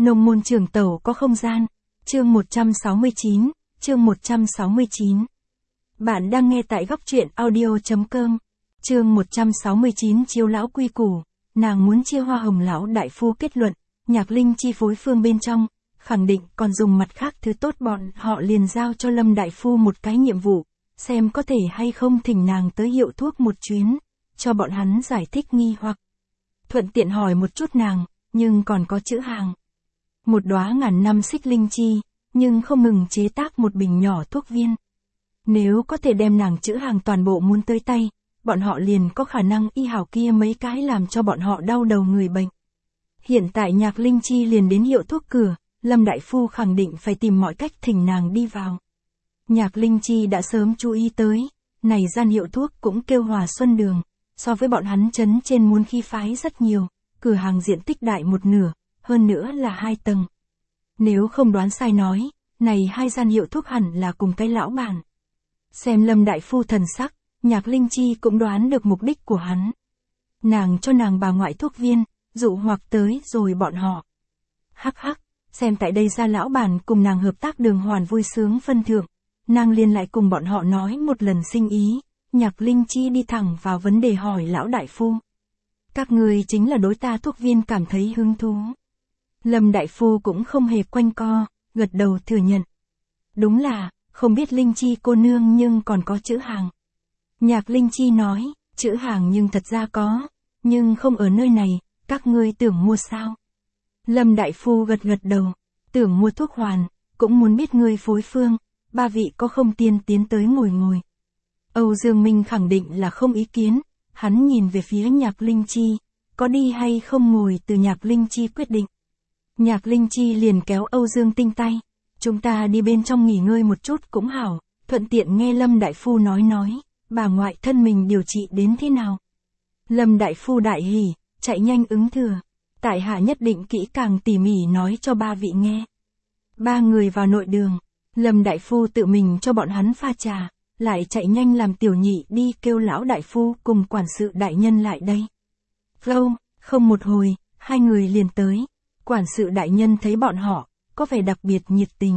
Nông môn trường tẩu có không gian. Chương 169, chương 169. Bạn đang nghe tại góc truyện audio.com. Chương 169 chiếu lão quy củ, nàng muốn chia hoa hồng lão đại phu kết luận, Nhạc Linh chi phối phương bên trong, khẳng định còn dùng mặt khác thứ tốt bọn họ liền giao cho Lâm đại phu một cái nhiệm vụ, xem có thể hay không thỉnh nàng tới hiệu thuốc một chuyến, cho bọn hắn giải thích nghi hoặc. Thuận tiện hỏi một chút nàng, nhưng còn có chữ hàng. Một đóa ngàn năm xích linh chi, nhưng không ngừng chế tác một bình nhỏ thuốc viên. Nếu có thể đem nàng chữ hàng toàn bộ muốn tới tay, bọn họ liền có khả năng y hảo kia mấy cái làm cho bọn họ đau đầu người bệnh. Hiện tại Nhạc Linh chi liền đến hiệu thuốc cửa, Lâm đại phu khẳng định phải tìm mọi cách thỉnh nàng đi vào. Nhạc Linh chi đã sớm chú ý tới, này gian hiệu thuốc cũng kêu Hòa Xuân Đường, so với bọn hắn trấn trên muốn khí phái rất nhiều, cửa hàng diện tích đại một nửa, hơn nữa là 2 tầng. Nếu không đoán sai nói, này 2 gian hiệu thuốc hẳn là cùng cái lão bản. Xem Lâm đại phu thần sắc, Nhạc Linh chi cũng đoán được mục đích của hắn. Nàng cho nàng bà ngoại thuốc viên, dụ hoặc tới rồi bọn họ. Hắc hắc, xem tại đây ra lão bản cùng nàng hợp tác đường hoàn vui sướng phân thượng, nàng liền lại cùng bọn họ nói một lần sinh ý, Nhạc Linh chi đi thẳng vào vấn đề hỏi lão đại phu. Các người chính là đối ta thuốc viên cảm thấy hứng thú. Lâm đại phu cũng không hề quanh co, gật đầu thừa nhận. Đúng là, không biết Linh chi cô nương nhưng còn có chữ hàng. Nhạc Linh chi nói, chữ hàng nhưng thật ra có, nhưng không ở nơi này, các ngươi tưởng mua sao? Lâm đại phu gật gật đầu, tưởng mua thuốc hoàn, cũng muốn biết ngươi phối phương, 3 vị có không tiên tiến tới ngồi ngồi. Âu Dương Minh khẳng định là không ý kiến, hắn nhìn về phía Nhạc Linh chi, có đi hay không ngồi từ Nhạc Linh chi quyết định. Nhạc Linh chi liền kéo Âu Dương Tinh tay, chúng ta đi bên trong nghỉ ngơi một chút cũng hảo, thuận tiện nghe Lâm đại phu nói, bà ngoại thân mình điều trị đến thế nào. Lâm đại phu đại hỉ, chạy nhanh ứng thừa, tại hạ nhất định kỹ càng tỉ mỉ nói cho 3 vị nghe. 3 người vào nội đường, Lâm đại phu tự mình cho bọn hắn pha trà, lại chạy nhanh làm tiểu nhị đi kêu lão đại phu cùng quản sự đại nhân lại đây. Không một hồi, 2 người liền tới, quản sự đại nhân thấy bọn họ, có vẻ đặc biệt nhiệt tình.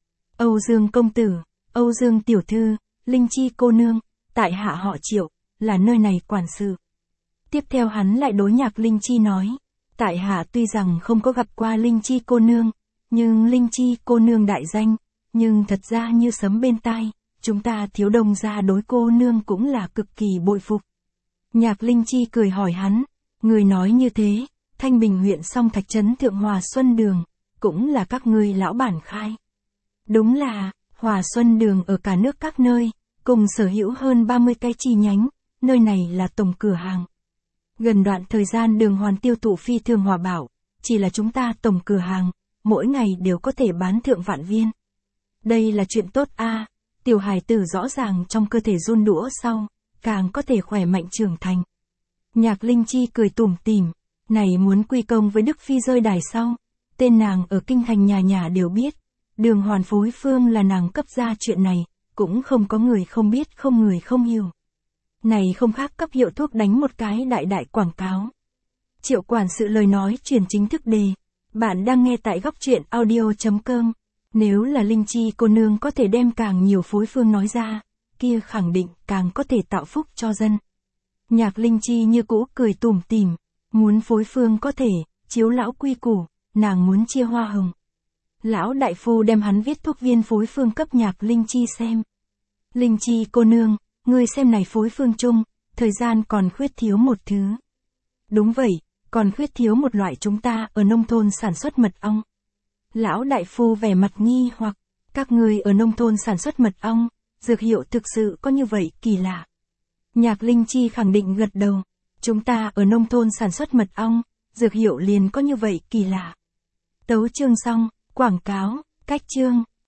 Âu Dương công tử, Âu Dương tiểu thư, Linh chi cô nương, tại hạ họ Triệu, là nơi này quản sự. Tiếp theo hắn lại đối Nhạc Linh chi nói, tại hạ tuy rằng không có gặp qua Linh chi cô nương, nhưng Linh chi cô nương đại danh, nhưng thật ra như sấm bên tai, chúng ta Thiếu Đông gia đối cô nương cũng là cực kỳ bội phục. Nhạc Linh chi cười hỏi hắn, người nói như thế, Thanh Bình huyện Song Thạch trấn Thượng Hòa Xuân Đường, cũng là các ngươi lão bản khai. Đúng là, Hòa Xuân Đường ở cả nước các nơi, cùng sở hữu hơn 30 cái chi nhánh, nơi này là tổng cửa hàng. Gần đoạn thời gian đường hoàn tiêu thụ phi thường hòa bảo, chỉ là chúng ta tổng cửa hàng, mỗi ngày đều có thể bán thượng vạn viên. Đây là chuyện tốt a, tiểu hài tử rõ ràng trong cơ thể run đũa sau, càng có thể khỏe mạnh trưởng thành. Nhạc Linh chi cười tủm tỉm, này muốn quy công với Đức Phi rơi đài sau, tên nàng ở kinh thành nhà nhà đều biết, đường hoàn phối phương là nàng cấp ra chuyện này, cũng không có người không biết không người không hiểu. Này không khác cấp hiệu thuốc đánh một cái đại đại quảng cáo. Triệu quản sự lời nói chuyển chính thức đề, bạn đang nghe tại góc truyện audio.com, nếu là Linh chi cô nương có thể đem càng nhiều phối phương nói ra, kia khẳng định càng có thể tạo phúc cho dân. Nhạc Linh chi như cũ cười tủm tỉm, muốn phối phương có thể, chiếu lão quy củ, nàng muốn chia hoa hồng. Lão đại phu đem hắn viết thuốc viên phối phương cấp Nhạc Linh chi xem. Linh chi cô nương, ngươi xem này phối phương chung, thời gian còn khuyết thiếu một thứ. Đúng vậy, còn khuyết thiếu một loại chúng ta ở nông thôn sản xuất mật ong. Lão đại phu vẻ mặt nghi hoặc, các người ở nông thôn sản xuất mật ong, dược hiệu thực sự có như vậy kỳ lạ. Nhạc Linh chi khẳng định gật đầu, chúng ta ở nông thôn sản xuất mật ong, dược hiệu liền có như vậy kỳ lạ. Tấu chương xong, quảng cáo, cách chương.